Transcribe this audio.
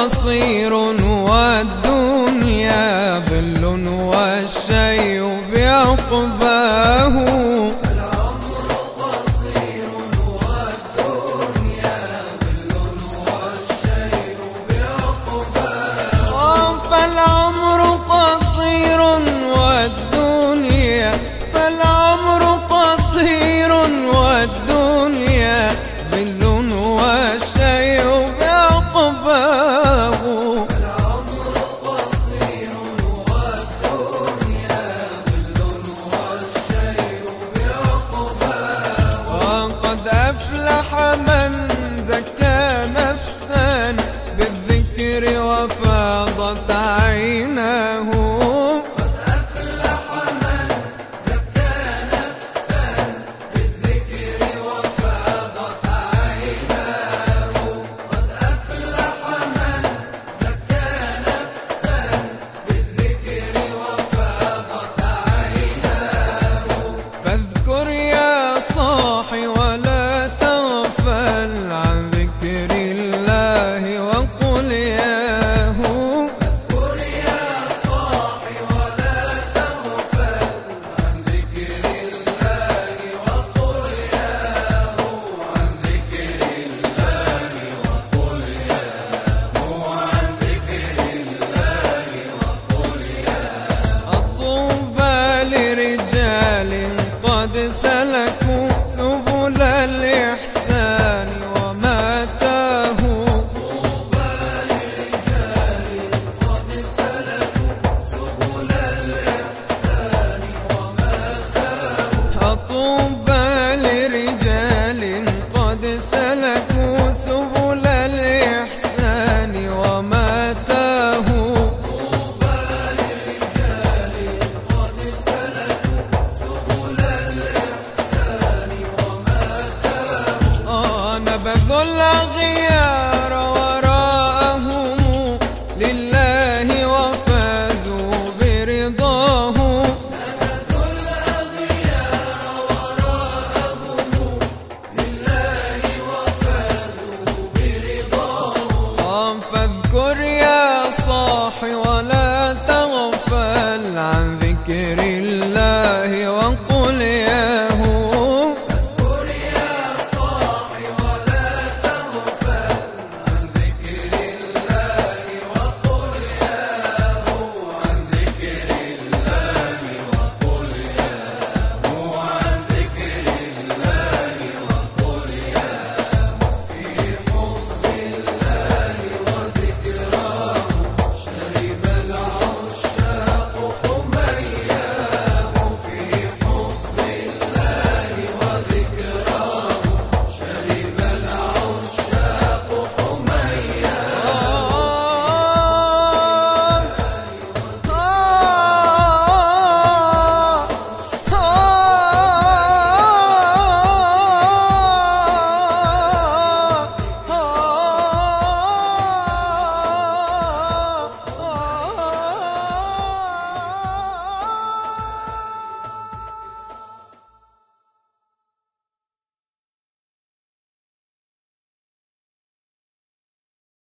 قصير والدنيا ظل والشيء بعقباه. العمر قصير والدنيا ظل والشيء بعقباه. فالعمر قصير والدنيا ظل والشيء بعقباه. العمر قصير والدنيا ظل والشيء بعقباه. وقد أفلح من زكى نفسا بالذكر وفاضت عيناه. قد أفلح من زكى نفسا بالذكر وفاضت عيناه. قد أفلح من زكى نفسا بالذكر وفاضت عيناه. فاذكر يا صاحي ولا تغفل عن ذكر الله وقل ياه. اذكر يا صاحي ولا تغفل عن ذكر الله وقل ياه. عن ذكر الله وقل ياه. عن ذكر الله وقل ياه. الطوبى لرجال قد سلكوا سبل الإحسان وما تاهوا. طوبى لرجال قد سلكوا سبل الإحسان وما تاهوا. طوبى لرجال قد سلكوا سبل الإحسان وما تاهوا. طوبى لرجال قد سلكوا سبل الإحسان وما تاهوا. نبذوا الأغيار وراءهم لله وفازوا برضاه. نبذوا الأغيار وراءهم لله وفازوا برضاه. فاذكر يا صاحي ولا تغفل عن